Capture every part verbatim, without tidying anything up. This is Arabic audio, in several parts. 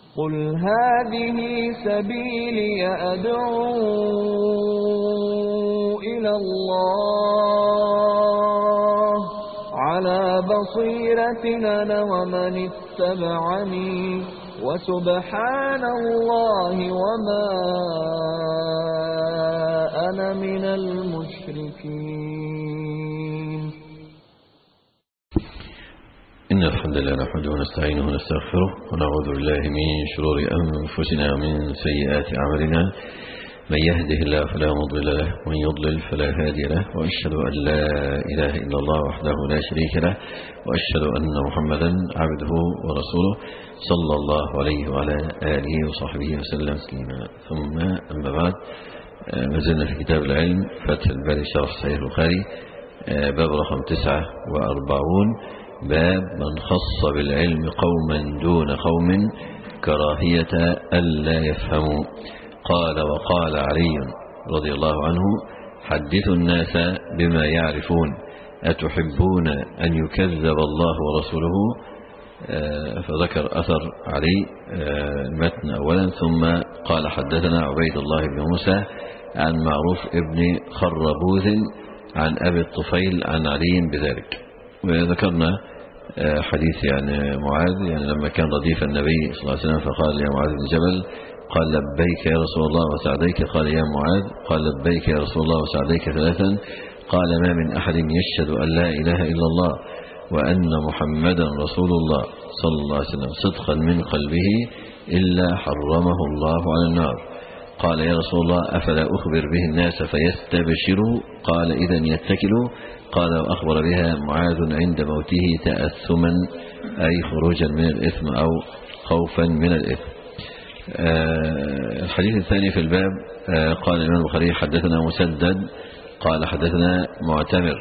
قل هذه سبيلي أدعو إلى الله على بصيرة أنا ومن اتبعني وسبحان الله وما أنا من المشركين. إن الحمد لله نحمده ونستعينه ونستغفره ونعوذ بالله من شرور أنفسنا ومن سيئات أعمالنا، من يهده الله فلا مضل له ومن يضلل فلا هادي له، وأشهد أن لا إله إلا الله وحده لا شريك له، وأشهد أن محمدا عبده ورسوله صلى الله عليه وعلى آله وصحبه وسلم تسليما. ثم أما بعد، ما زلنا في كتاب العلم فتح الباري شرح صحيح البخاري، باب رقم تسعة وأربعون، باب من خص بالعلم قوما دون قوم كراهية ألا يفهموا. قال وقال علي رضي الله عنه: حدثوا الناس بما يعرفون، أتحبون أن يكذب الله ورسوله؟ فذكر أثر علي المتن أولا، ثم قال: حدثنا عبيد الله بن موسى عن معروف ابن خربوذ عن أبي الطفيل عن علي بذلك. وذكرنا حديث يعني معاذ، يعني لما كان رديف النبي صلى الله عليه وسلم فقال: يا معاذ بن جبل، قال: لبيك يا رسول الله وسعديك. قال: يا معاذ، قال: لبيك يا رسول الله وسعديك ثلاثا. قال: ما من أحد يشهد أن لا إله إلا الله وأن محمدا رسول الله صلى الله عليه وسلم صدقا من قلبه إلا حرمه الله على النار. قال: يا رسول الله، أفلا أخبر به الناس فيستبشروا؟ قال: إذن يتكلوا. قال: وأخبر بها معاذ عند موته تأثما، أي خروجا من الإثم أو خوفا من الإثم. آه الحديث الثاني في الباب، آه قال الإمام البخاري: حدثنا مسدد قال حدثنا معتمر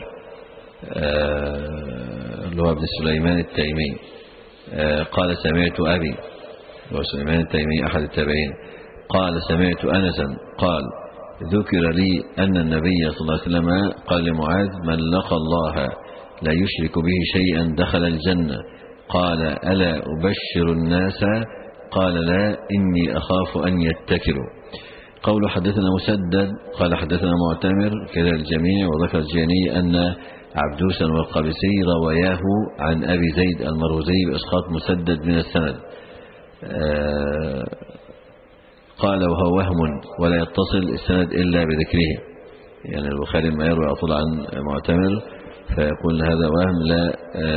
اللي هو ابن سليمان التيمي، آه قال: سمعت أبي، هو سليمان التيمي أحد التابعين، قال: سمعت أنسا قال: ذكر لي أن النبي صلى الله عليه وسلم قال لمعاذ: من لقى الله لا يشرك به شيئا دخل الجنة. قال: ألا أبشر الناس؟ قال: لا، إني أخاف أن يتكلوا. قول حدثنا مسدد قال حدثنا معتمر كذا الجميع، وذكر الجاني أن عبدوسا والقبسي رواياه عن أبي زيد المروزي بإسقاط مسدد من السند. آه قال: وهو وهم ولا يتصل السند إلا بذكره. يعني البخاري ما يروي أطول عن معتمر فيقول هذا وهم لا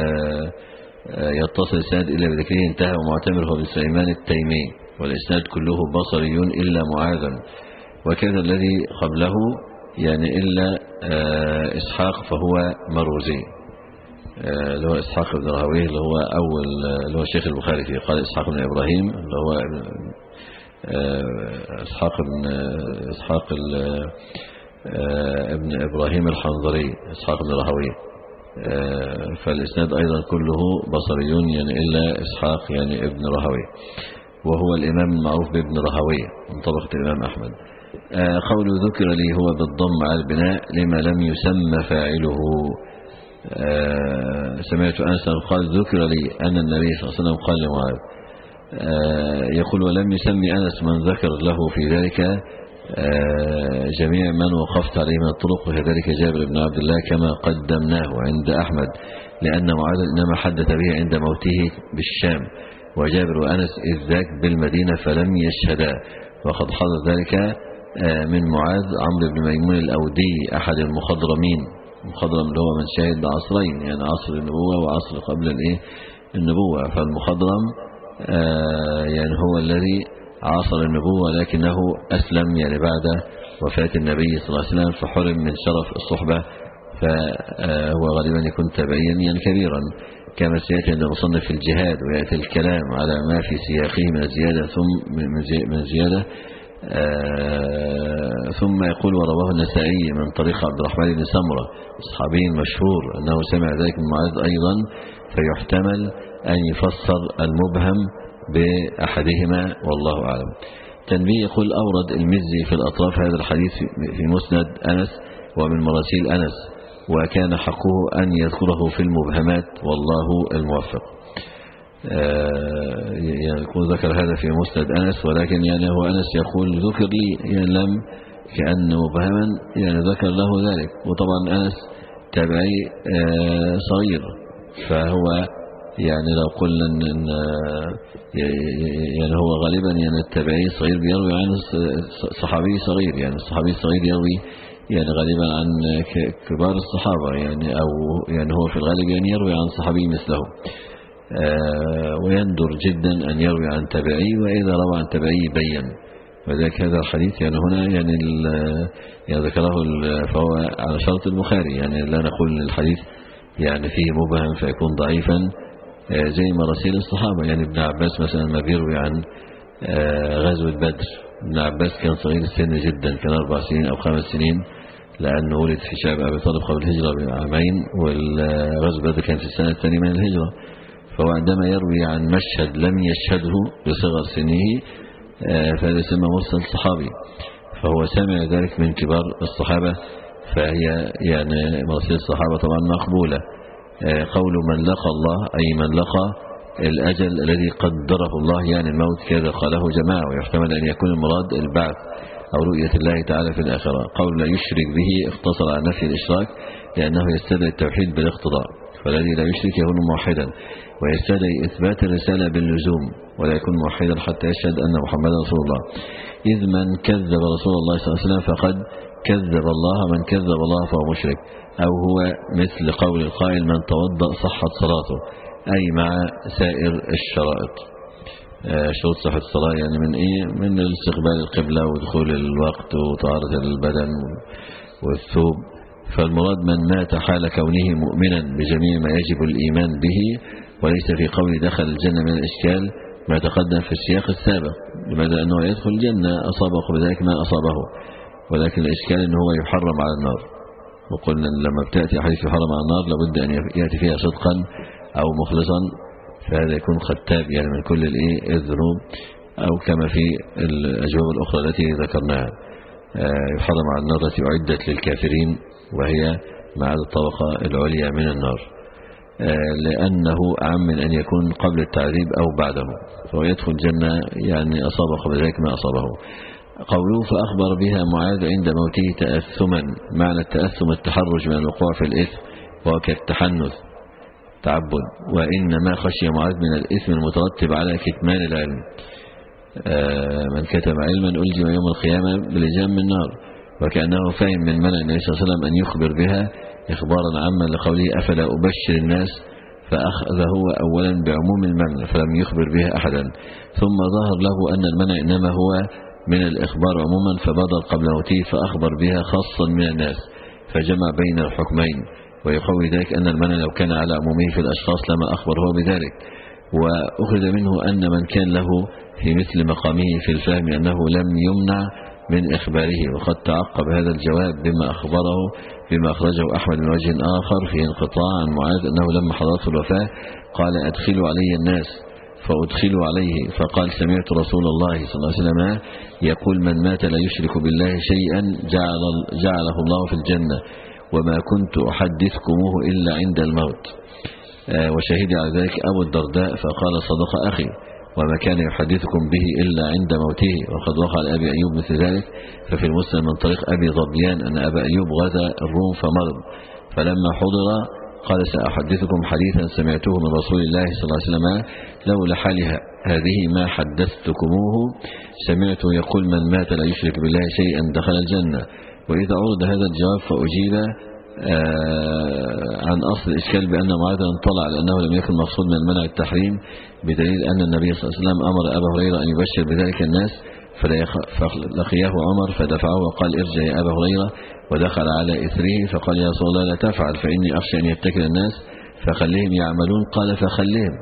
يتصل السند إلا بذكره، انتهى. ومعتمر هو بن سليمان التيمي، والإسناد كله بصريون إلا معاذا، وكذا الذي قبله يعني إلا إسحاق فهو مروزي، اللي هو إسحاق بن راهويه اللي هو أول اللي هو شيخ البخاري فيه. قال: إسحاق بن إبراهيم اللي هو إسحاق بن إسحاق ابن إبراهيم الحنظري، إسحاق بن راهويه. فالإسناد أيضا كله بصريون يعني إلا إسحاق يعني ابن راهويه، وهو الإمام المعروف بابن راهويه من طبقة الإمام أحمد. قول ذكر لي هو بالضم على البناء لما لم يسمى فاعله. سمعت أنسا قال: ذكر لي أن النبي صلى الله عليه وسلم قال لمعاذ. يقول: ولم يسمي أنس من ذكر له في ذلك جميع من وقفت عليه من الطرق، وكذلك جابر بن عبد الله كما قدمناه عند أحمد، لأن معاذ إنما حدث به عند موته بالشام، وجابر وأنس إذ ذاك بالمدينة فلم يشهدا. وقد حضر ذلك من معاذ عمرو بن ميمون الأودي أحد المخضرمين. المخضرم اللي هو من شهد عصرين، يعني عصر النبوة وعصر قبل الإيه النبوة. فالمخضرم يعني هو الذي عاصر النبوة لكنه أسلم يعني بعد وفاة النبي صلى الله عليه وسلم، فحرم من شرف الصحبة، فهو غالبا يكون تابعيا يعني كبيرا، كما سيأتي عند المصنف في الجهاد، ويأتي الكلام على ما في سياقه من زيادة ثم من زيادة آه ثم يقول: ورواه النسائي من طريق عبد الرحمن بن سمرة الصحابي المشهور أنه سمع ذلك من معاذ أيضا، فيحتمل أن يفسر المبهم بأحدهما والله أعلم. تنبيه: يقول: أورد المزي في الأطراف هذا الحديث في مسند أنس ومن مراسيل أنس، وكان حقه أن يذكره في المبهمات والله الموفق. وذكر هذا في مسند أنس، ولكن يعني هو أنس يقول ذكر لي، يعني لم كأنه مبهما يعني ذكر له ذلك. وطبعا أنس تابعي صغير، فهو يعني لو قلنا إن يعني هو غالبا يعني التابعي الصغير بيروي عن صحابي صغير، يعني الصحابي الصغير يروي يعني غالبا عن كبار الصحابة، يعني أو يعني هو في الغالب يعني يروي عن صحابي مثله. آه ويندر جدا أن يروي عن تابعي، وإذا روى عن تابعي بين. وذلك هذا الحديث يعني هنا يعني, يعني ذكره فهو على شرط البخاري، يعني لا نقول الحديث يعني فيه مبهم فيكون ضعيفا آه زي مراسيل الصحابة. يعني ابن عباس مثلا ما بيروي عن آه غزوة بدر، ابن عباس كان صغير السن جدا، كان أربع سنين أو خمس سنين، لأنه ولد في شعب أبي طالب قبل الهجرة بعامين، والغزوة بدر كان في السنة الثانية من الهجرة. فهو عندما يروي عن مشهد لم يشهده بصغر سنه فهذا يسمى مرسل صحابي، فهو سمع ذلك من كبار الصحابة، فهي يعني مرسل الصحابة طبعا مقبولة. قول من لقى الله أي من لقى الأجل الذي قدره الله، يعني الموت، كذا قاله جماعة، ويحتمل أن يكون المراد البعث أو رؤية الله تعالى في الآخرة. قول لا يشرك به اختصر على نفي الإشراك لأنه يستدعي التوحيد بالاقتضاء، فالذي لا يشرك يكون موحدا، ويستدعي إثبات الرسالة باللزوم، ولا يكون موحدا حتى يشهد أن محمدا رسول الله. إذ من كذب رسول الله صلى الله عليه وسلم فقد كذب الله، من كذب الله فهو مشرك. أو هو مثل قول القائل من توضأ صحت صلاته، أي مع سائر الشرائط. شروط صحة الصلاة يعني من إيه؟ من استقبال القبلة ودخول الوقت وطهارة البدن والثوب. فالمراد من مات حال كونه مؤمنا بجميع ما يجب الإيمان به، وليس في قول دخل الجنة من الإشكال ما تقدم في السياق السابق، لماذا أنه يدخل الجنة أصابه بذلك ما أصابه، ولكن الإشكال أنه هو يحرم على النار. وقلنا لما بتأتي حديث يحرم على النار لابد أن يأتي فيها صدقا أو مخلصا، فهذا يكون ختاب يعني من كل الذنوب، أو كما في الأجواب الأخرى التي ذكرناها يحرم على النار التي أعدت للكافرين، وهي مع الطبقة العليا من النار، لأنه أعم من أن يكون قبل التعذيب أو بعده، فهو يدخل الجنة يعني أصابه قبل ذلك ما أصابه. قوله فأخبر بها معاذ عند موته تأثما، معنى التأثم التحرج من الوقوع في الإثم، وهو كالتحنث تعبد. وإنما خشي معاذ من الإثم المترتب على كتمان العلم، من كتم علما ألجم يوم القيامة بلجام من النار، وكأنه فهم من منع النبي صلى الله عليه وسلم أن يخبر بها إخبارا عاما لقوله أفلا أبشر الناس، فأخذه أولا بعموم المنع فلم يخبر بها أحدا، ثم ظهر له أن المنع إنما هو من الإخبار عموما، فبادر قبل موته فأخبر بها خاصا من الناس، فجمع بين الحكمين. ويقوي ذلك أن المنع لو كان على عمومه في الأشخاص لما أخبر هو بذلك. وأخذ منه أن من كان له في مثل مقامه في الفهم أنه لم يمنع من إخباره. وقد تعقب هذا الجواب بما أخبره بما أخرجه أحمد من وجه آخر في انقطاع عن معاذ أنه لما حضرته الوفاة قال أدخلوا علي الناس، فأدخلوا عليه، فقال سمعت رسول الله صلى الله عليه وسلم يقول من مات لا يشرك بالله شيئا جعل جعله الله في الجنة، وما كنت أحدثكموه إلا عند الموت. وشهد على ذلك أبو الدرداء فقال صدق أخي، وما كان يحدثكم به إلا عند موته. وقد وقع لأبي أيوب مثل ذلك، ففي المسلم من طريق أبي ظبيان أن أبا أيوب غزا الروم فمرض، فلما حضر قال سأحدثكم حديثا سمعته من رسول الله صلى الله عليه وسلم لولا حالها هذه ما حدثتكموه، سمعته يقول من مات لا يشرك بالله شيئا دخل الجنة. وإذا عرض هذا الجواب فأجيب عن أصل الإشكال بأن معاذ انطلع لأنه لم يكن مقصود من المنع التحريم، بدليل أن النبي صلى الله عليه وسلم أمر أبا هريرة أن يبشر بذلك الناس، فلقياه عمر فدفعه وقال ارجع يا أبا هريرة، ودخل على إثره فقال يا رسول الله لا تفعل فإني أخشى أن يتكل الناس فخليهم يعملون، قال فخليهم،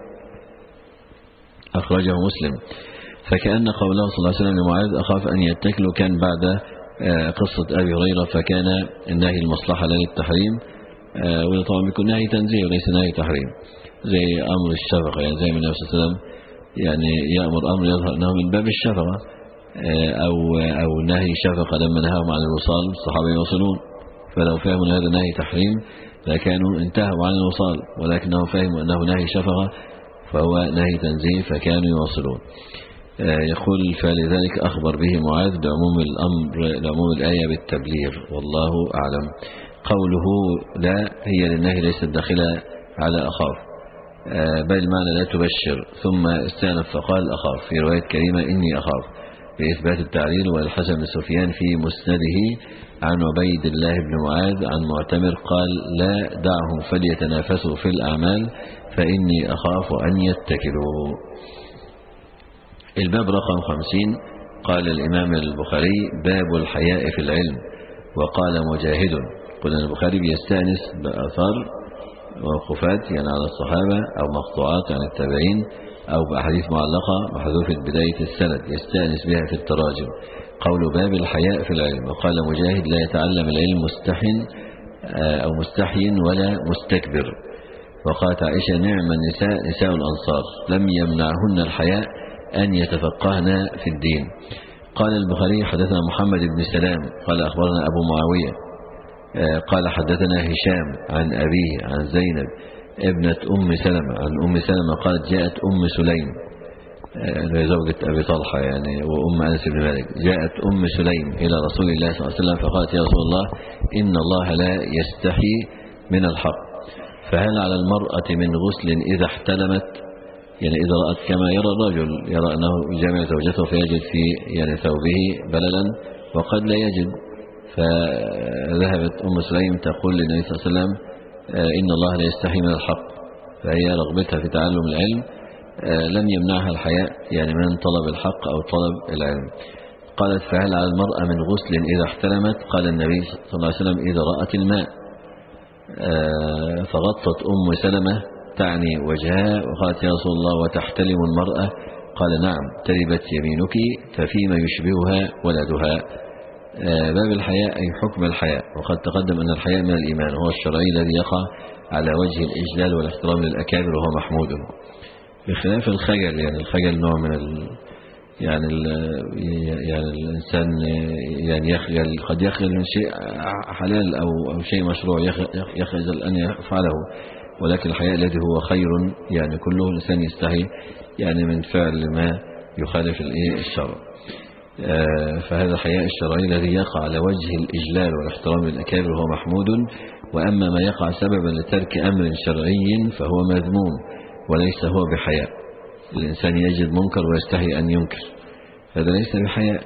أخرجه مسلم. فكأن قوله صلى الله عليه وسلم لمعاذ أخاف أن يتكلوا كان بعد قصة أبي هريرة، فكان النهي المصلحة لا للتحريم، وطبعا بيكون نهي تنزيه وليس نهي تحريم، زي أمر الشفقة، يعني زي من النبي صلى الله عليه وسلم يعني يأمر أمر يظهر أنه من باب الشفقة، أو أو نهي شفقة لما نهاهم عن الوصال الصحابة يوصلون، فلو فهموا هذا نهي تحريم لكانوا انتهوا عن الوصال، ولكنهم فهموا أنه نهي شفقة فهو نهي تنزيه فكانوا يواصلون. يقول فلذلك أخبر به معاذ لعموم الأمر لعموم الآية بالتبليغ والله أعلم. قوله لا هي للنهي ليست داخلة على أخاف، بل المعنى لا تبشر، ثم استأنف فقال أخاف في رواية كريمة إني أخاف بإثبات التعليل. والحسن بن سفيان في مسنده عن عبيد الله بن معاذ عن معتمر قال لا دعهم فليتنافسوا في الأعمال فإني أخاف أن يتكلوا. الباب رقم خمسين. قال الإمام البخاري باب الحياء في العلم. وقال مجاهد قلنا البخاري بيستأنس بأثار ووقفات يعني على الصحابة أو مقطوعات عن التابعين أو بأحاديث معلقة محذوفة بداية السند يستأنس بها في التراجم. قول باب الحياء في العلم. وقال مجاهد لا يتعلم العلم مستحن أو مستحي ولا مستكبر. وقالت عائشة نعم النساء نساء الأنصار لم يمنعهن الحياء أن يتفقهن في الدين. قال البخاري حدثنا محمد بن سلام قال أخبرنا أبو معاوية قال حدثنا هشام عن أبيه عن زينب ابنة أم سلمة عن أم سلمة قالت جاءت أم سليم زوجة أبي طلحة يعني وأم أنس بن مالك جاءت أم سليم إلى رسول الله صلى الله عليه وسلم فقالت يا رسول الله إن الله لا يستحي من الحق، فهل على المرأة من غسل إذا احتلمت؟ يعني إذا رأت كما يرى الرجل يرى أنه يجامع زوجته فيجد في يعني ثوبه بللا وقد لا يجد، فذهبت أم سليم تقول للنبي صلى الله عليه وسلم إن الله لا يستحي من الحق، فهي رغبتها في تعلم العلم لم يمنعها الحياء يعني من طلب الحق أو طلب العلم. قالت فهل على المرأة من غسل إذا احتلمت؟ قال النبي صلى الله عليه وسلم إذا رأت الماء. فغطت أم سلمة تعني وجهها وقالت يا رسول الله وتحتلم المرأة؟ قال نعم تربت يمينك ففيما يشبهها ولدها. باب الحياء أي حكم الحياء. وقد تقدم أن الحياء من الإيمان هو الشرعي الذي يقع على وجه الإجلال والاحترام للأكابر وهو محمود، بخلاف الخجل. يعني الخجل نوع من ال يعني ال يعني الإنسان يعني يخجل قد يخجل من شيء حلال أو أو شيء مشروع يخجل أن يفعله، ولكن الحياء الذي هو خير يعني كله الإنسان يستحي يعني من فعل ما يخالف الشرع. فهذا الحياء الشرعي الذي يقع على وجه الإجلال والاحترام للأكابر هو محمود. وأما ما يقع سببا لترك أمر شرعي فهو مذموم وليس هو بحياء. الإنسان يجد منكر ويستحي أن ينكر، هذا ليس بحياء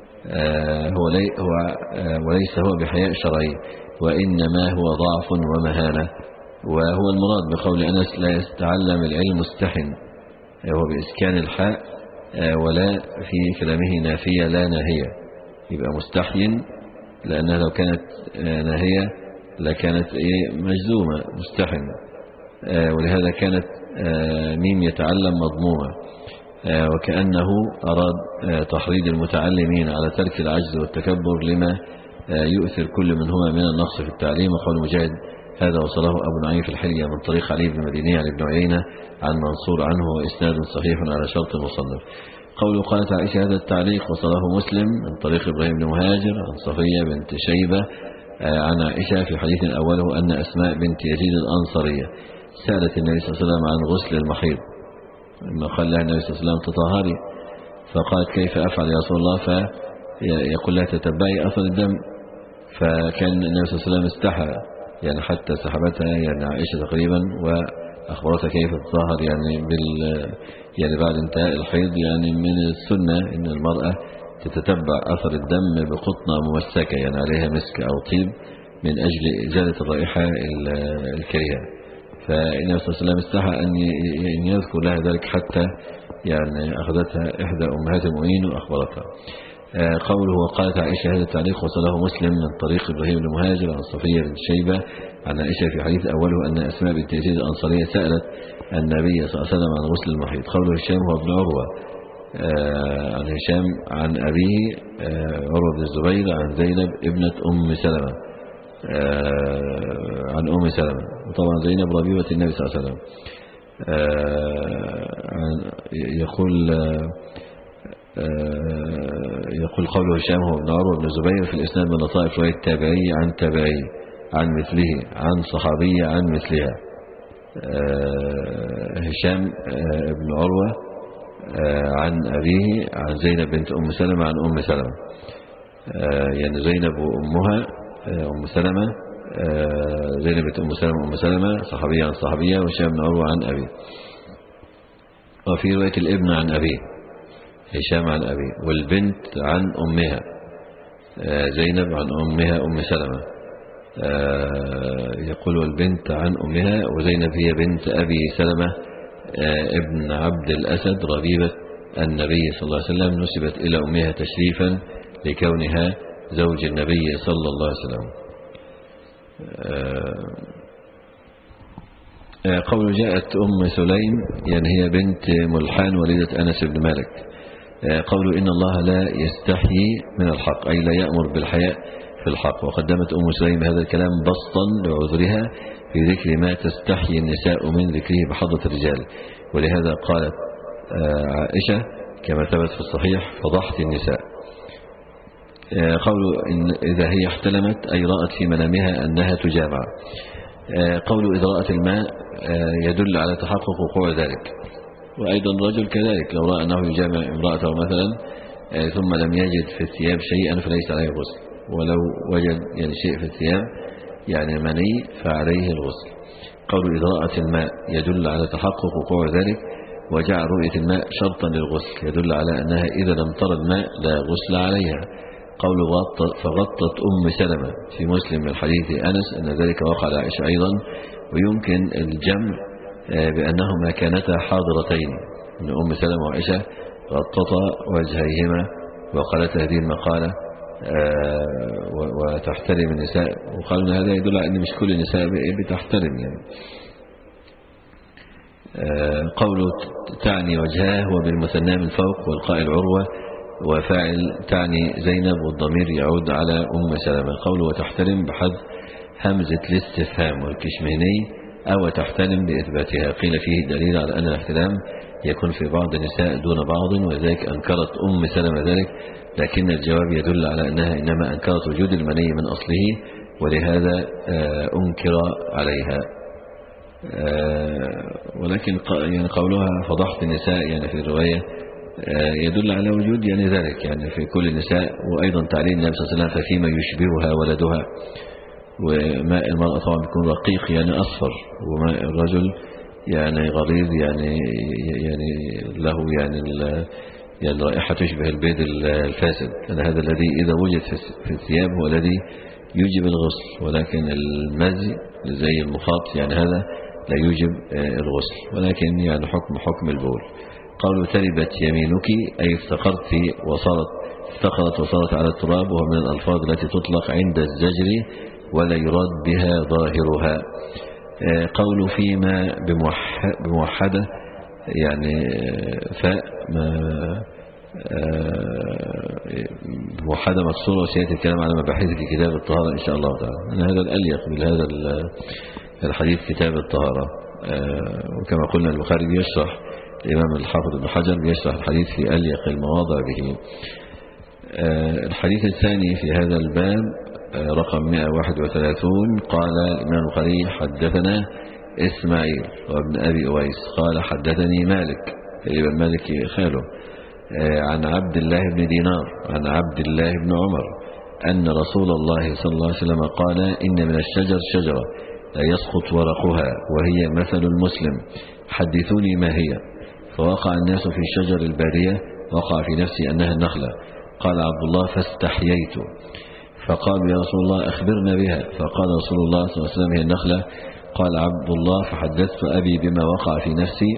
هو لي هو وليس هو بحياء شرعي، وإنما هو ضعف ومهانة. وهو المراد بقول أنس لا يتعلم العلم مستحن هو بإسكان الحاء ولا في كلامه نافية لا ناهية، يبقى مستحين لأنها لو كانت ناهية لكانت مجزومة مستحن، ولهذا كانت ميم يتعلم مضمومة. وكأنه أراد تحريض المتعلمين على ترك العجز والتكبر لما يؤثر كل منهما من النقص في التعليم. وقال مجاهد هذا وصله أبو نعيم في الحلية من طريق علي بن مديني عن ابن عيينة عن منصور عنه وإسناد صحيح على شرط المصنف. قوله قالت عائشة هذا التعليق وصله مسلم من طريق إبراهيم بن مهاجر عن صفية بنت شيبة عن عائشة في حديث أوله أن أسماء بنت يزيد الأنصارية سألت النبي صلى الله عليه وسلم عن غسل المحيض، لما قال لها النبي صلى الله عليه وسلم تطهري، فقالت كيف أفعل يا رسول الله؟ فيقول لها تتبعي أثر الدم. فكان النبي صلى الله عليه وسلم استحى يعني حتى سحبتها يعني عائشة تقريبا وأخبرتها كيف تطهر يعني بال يعني بعد انتهاء الحيض. يعني من السنة إن المرأة تتتبع أثر الدم بقطنة ممسكة يعني عليها مسك أو طيب من أجل إزالة الرائحة الكريهة. فالنبي صلى الله عليه وسلم استحى أن يذكر لها ذلك حتى يعني أخذتها إحدى أمهات المؤمنين وأخبرتها. قوله وقالت عائشة هذا التعليق وصله مسلم من طريق إبراهيم بن مهاجر عن صفية بن شيبة عن عائشة في حديث أوله أن أسماء بنت يزيد الأنصارية سألت النبي صلى الله عليه وسلم عن غسل المحيض. قوله هشام هو ابن عروة عن هشام عن أبيه عروة بن الزبير عن زينب ابنة أم سلمة عن أم سلمة، وطبعا زينب ربيبة النبي صلى الله عليه وسلم. يقول يقول قوله هشام هو ابن عروة بن الزبير في الإسناد من لطائف رواية تابعي عن تابعي عن مثله عن صحابي عن مثلها. هشام بن عروة عن أبيه عن زينب بنت أم سلمة عن أم سلمة، يعني زينب وأمها أم سلمة، زينب بنت أم سلمة أم سلمة صحابية عن صحابية، وهشام بن عروة عن أبيه. وفي رواية الابن عن أبيه هشام عن أبيه، والبنت عن أمها زينب عن أمها أم سلمة. يقول والبنت عن أمها، وزينب هي بنت أبي سلمة ابن عبد الأسد ربيبة النبي صلى الله عليه وسلم، نسبت إلى أمها تشريفا لكونها زوج النبي صلى الله عليه وسلم. قول جاءت أم سليم يعني هي بنت ملحان وليدة أنس بن مالك. قول إن الله لا يستحيي من الحق أي لا يأمر بالحياء في الحق. وقدمت أم سليم هذا الكلام بسطا لعذرها في ذكر ما تستحيي النساء من ذكره بحضرة الرجال، ولهذا قالت عائشة كما ثبت في الصحيح فضحت النساء. قول إن إذا هي احتلمت أي رأت في منامها أنها تجامع. قول إذا رأت الماء يدل على تحقق وقوع ذلك. وأيضا الرجل كذلك لو رأى أنه يجامع امرأته مثلا ثم لم يجد في الثياب شيئا فليس عليه غسل، ولو وجد يعني شيء في الثياب يعني مني فعليه الغسل. قول إذا رأت الماء يدل على تحقق وقوع ذلك، وجعل رؤية الماء شرطا للغسل يدل على أنها إذا لم ترى الماء لا غسل عليها. قول فغطت أم سلمة في مسلم من حديث أنس أن ذلك وقع على عائشة أيضا. ويمكن الجمع بأنهما كانتا حاضرتين، أن أم سلمة وعائشة غطتا وجهيهما وقالت هذه المقالة وتحترم النساء، وقالوا أن هذا يدل على أن مش كل النساء بتحترم يعني. قوله تعني وجهاه وبالمثنى من فوق والقائل عروة وفاعل تعني زينب والضمير يعود على أم سلمة. قوله وتحترم بحذف همزة الاستفهام والكشميني أو تحترم بإثباتها. قيل فيه دليل على أن الاحتلام يكون في بعض النساء دون بعض، وذلك أنكرت أم سلمة ذلك، لكن الجواب يدل على أنها إنما أنكرت وجود المني من أصله ولهذا أنكر عليها. ولكن يعني قولها فضحت النساء يعني في الرواية يدل على وجود يعني ذلك يعني في كل النساء. وأيضا تعليل النبي صلى الله عليه وسلم ففيما يشبهها ولدها. وماء المرأة طبعا بيكون رقيق يعني أصفر، وماء الرجل يعني غليظ يعني يعني له يعني يعني الرائحة تشبه البيض الفاسد. هذا الذي إذا وجد في الثياب هو الذي يوجب الغسل، ولكن المزي زي المخاط يعني هذا لا يوجب الغسل، ولكن يعني حكم حكم البول. قالوا تربت يمينك أي افتقرت وصارت افتقرت وصارت على التراب، وهو من الألفاظ التي تطلق عند الزجر ولا يراد بها ظاهرها. قول فيما بموحدة يعني فاء موحدة مكسورة، وسيأتي الكلام على مباحث في كتاب الطهارة إن شاء الله تعالى. أن هذا الأليق بهذا الحديث كتاب الطهارة. وكما قلنا البخاري بيشرح الإمام الحافظ ابن حجر بيشرح الحديث في أليق المواضع به. الحديث الثاني في هذا الباب رقم مئة وواحد وثلاثين. قال الإمام البخاري حدثنا إسماعيل وابن أبي أويس قال حدثني مالك ابن مالك خاله عن عبد الله بن دينار عن عبد الله بن عمر أن رسول الله صلى الله عليه وسلم قال إن من الشجر شجرة لا يسقط ورقها وهي مثل المسلم، حدثوني ما هي. فوقع الناس في شجر البادية، وقع في نفسي أنها النخلة. قال عبد الله فاستحييت، فقالوا يا رسول الله أخبرنا بها. فقال رسول الله صلى الله عليه وسلم هي النخلة. قال عبد الله فحدثت أبي بما وقع في نفسي،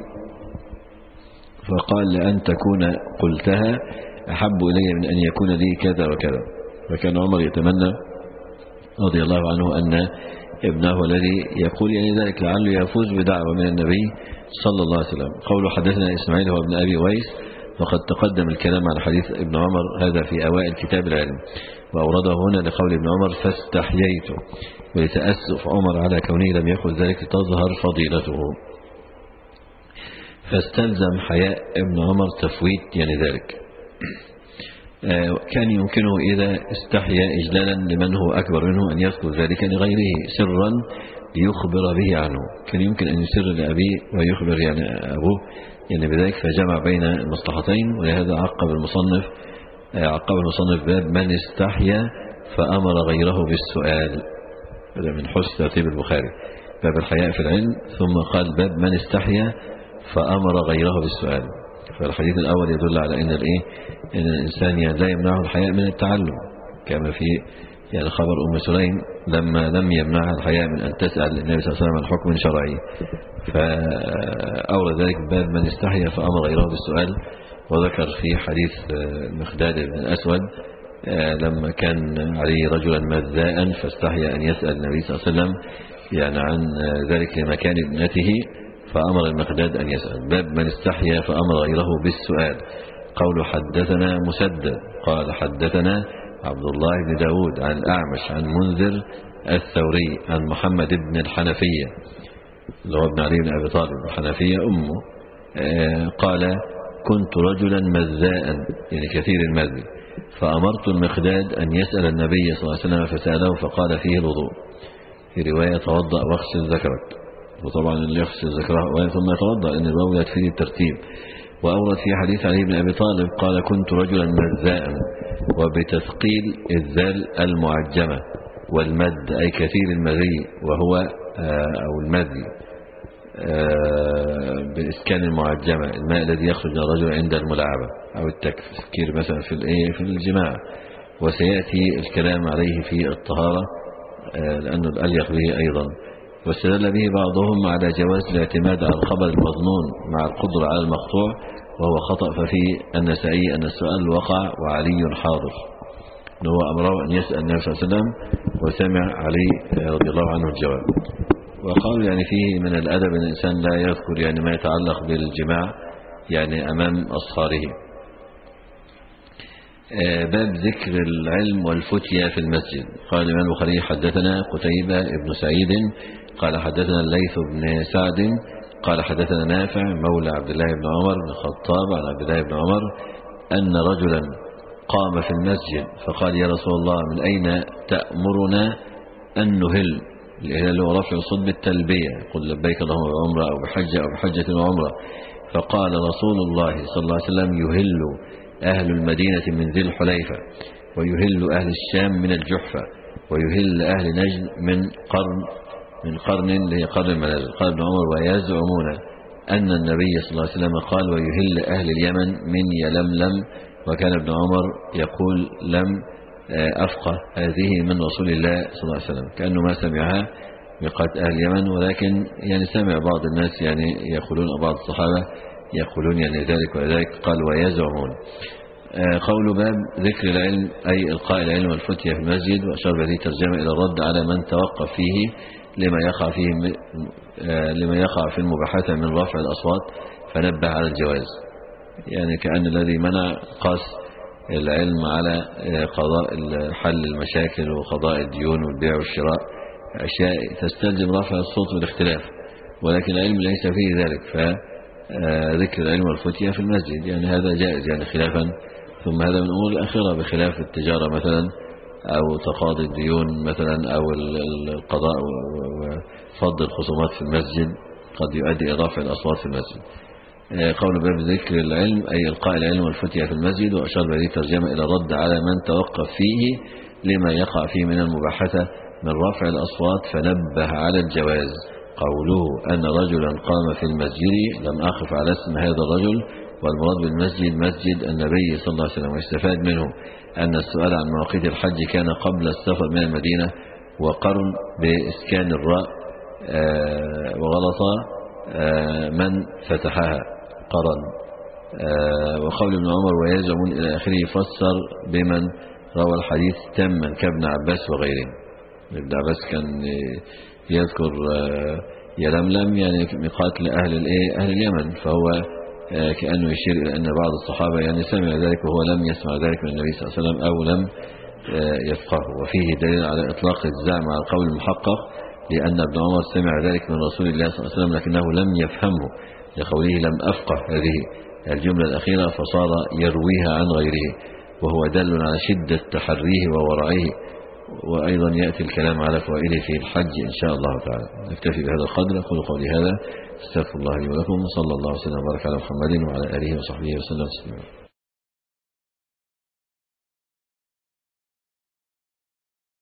فقال لأن تكون قلتها أحب إلي من أن يكون لي كذا وكذا. فكان عمر يتمنى رضي الله عنه أن ابنه الذي يقول يعني ذلك لعله يفوز بدعوة من النبي صلى الله عليه وسلم. قوله حدثنا إسماعيل هو ابن أبي ويس، وقد تقدم الكلام عن حديث ابن عمر هذا في أوائل كتاب العلم، وأورده هنا لقول ابن عمر فاستحييت، ولتأسف عمر على كونه لم يقل ذلك تظهر فضيلته، فاستلزم حياء ابن عمر تفويت يعني ذلك. كان يمكنه إذا استحيا إجلالا لمن هو أكبر منه أن يذكر ذلك لغيره سرا ليخبر به عنه. كان يمكن أن يسر لأبيه ويخبر يعني أبوه يعني بذلك، فجمع بين المصلحتين. ولهذا عقب المصنف عقب المصنف باب من استحيا فأمر غيره بالسؤال، هذا من حسن ترتيب البخاري، باب الحياء في العلم، ثم قال باب من استحيا فأمر غيره بالسؤال. فالحديث الأول يدل على أن الإيه إن الإنسان يعني لا يمنعه الحياء من التعلم، كما في يعني خبر أم سليم لما لم يمنعها الحياء من أن تسأل النبي صلى الله عليه وسلم عن حكم شرعي، فأورد ذلك باب من استحيا فأمر غيره بالسؤال. وذكر في حديث المخداد بن الأسود لما كان عليه رجلا مذاء فاستحيا أن يسأل النبي صلى الله عليه وسلم يعني عن ذلك لمكان ابنته، فأمر المخداد أن يسأل. باب من استحيا فأمر غيره بالسؤال. قول حدثنا مسدد قال حدثنا عبد الله بن داود عن الأعمش عن منذر الثوري عن محمد بن الحنفية اللي هو ابن علي بن أبي طالب، الحنفية أمه، قال كنت رجلا مذاء يعني كثير المذي، فأمرت المخداد أن يسأل النبي صلى الله عليه وسلم فسأله فقال فيه الوضوء. في رواية توضأ واغسل ذكرك، وطبعا اللي يغسل ذكره ثم يتوضأ لأن الواو يكفي الترتيب. وأورد في حديث علي بن أبي طالب قال كنت رجلا مذاء، وبتثقيل الذال المعجمة والمد أي كثير المذي، وهو أو المذي بإسكان المعجمة الماء الذي يخرج من الرجل عند الملاعبة أو التفكير مثلا في الإيه في الجماع. وسيأتي الكلام عليه في الطهارة لأنه الأليق به أيضا. واستدل به بعضهم على جواز الاعتماد على الخبر المظنون مع القدرة على المقطوع، وهو خطأ. ففي النسائي أن السؤال وقع وعلي حاضر، هو أمره أن يسأل النبي صلى الله عليه وسلم وسمع علي رضي الله عنه الجواب. وقالوا يعني فيه من الأدب أن الإنسان لا يذكر يعني ما يتعلق بالجماع يعني أمام أصهاره. باب ذكر العلم والفتية في المسجد. قال الإمام البخاري حدثنا قتيبة ابن سعيد قال حدثنا الليث بن سعد قال حدثنا نافع مولى عبد الله بن عمر بن الخطاب عن عبد الله بن عمر أن رجلا قام في المسجد فقال يا رسول الله من أين تأمرنا أن نهل؟ الإهلال هو رفع الصوت بالتلبية، قل لبيك اللهم بعمرة أو بحجة أو بحجة وعمرة. فقال رسول الله صلى الله عليه وسلم يهل أهل المدينة من ذي الحليفة، ويهل أهل الشام من الجحفة، ويهل أهل نجد من قرن من قرن اللي هي قرن المنازل. قال ابن عمر ويزعمون أن النبي صلى الله عليه وسلم قال ويهل أهل اليمن من يلملم، وكان ابن عمر يقول لم أفقه هذه من رسول الله صلى الله عليه وسلم، كأنه ما سمعها بقات أهل اليمن، ولكن يعني سمع بعض الناس يعني يقولون بعض الصحابة يقولون يعني ذلك وذلك. قال ويزعمون. قول باب ذكر العلم أي إلقاء العلم والفتية في المسجد، وأشار بهذه الترجمة إلى الرد على من توقف فيه لما يقع فيه لما يقع في المباحثة من رفع الأصوات فنبه على الجواز، يعني كأن الذي منع قاس العلم على قضاء حل المشاكل وقضاء الديون والبيع والشراء، أشياء تستلزم رفع الصوت والاختلاف، ولكن العلم ليس فيه ذلك. فذكر العلم والفتية في المسجد يعني هذا جائز يعني خلافا. ثم هذا من الأمور الأخيرة بخلاف التجارة مثلا أو تقاضي الديون مثلا أو القضاء وفض الخصومات في المسجد قد يؤدي إلى رفع الأصوات في المسجد. قول باب ذكر العلم أي إلقاء العلم والفتية في المسجد، وأشار بهذه الترجمة إلى الرد على من توقف فيه لما يقع فيه من المباحثة من رفع الأصوات فنبه على الجواز. قوله أن رجلا قام في المسجد لم أقف على اسم هذا الرجل، والمراد بالمسجد مسجد النبي صلى الله عليه وسلم. ويستفاد منه أن السؤال عن مواقيت الحج كان قبل السفر من المدينة، وقرن بإسكان الراء وغلط من فتحها قرن. وقول ابن عمر ويزعمون إلى آخره فسر بمن روى الحديث تما كابن عباس وغيره. ابن عباس كان يذكر يلملم يعني ميقات لأهل الإيه أهل اليمن، فهو كأنه يشير إلى أن بعض الصحابة يعني سمع ذلك وهو لم يسمع ذلك من النبي صلى الله عليه وسلم أو لم يفقهه. وفيه دليل على إطلاق الزعم على القول المحقق، لأن ابن عمر سمع ذلك من رسول الله صلى الله عليه وسلم لكنه لم يفهمه لقوله لم أفقه هذه الجملة الأخيرة فصار يرويها عن غيره. وهو دل على شدة تحريه وورعه، وأيضا يأتي الكلام على فوائده في الحج إن شاء الله تعالى. نكتفي بهذا القدر. أقول قولي هذا، استغفر الله لي ولكم، صلى الله وسلم وبارك على محمد وعلى آله وصحبه وسلم.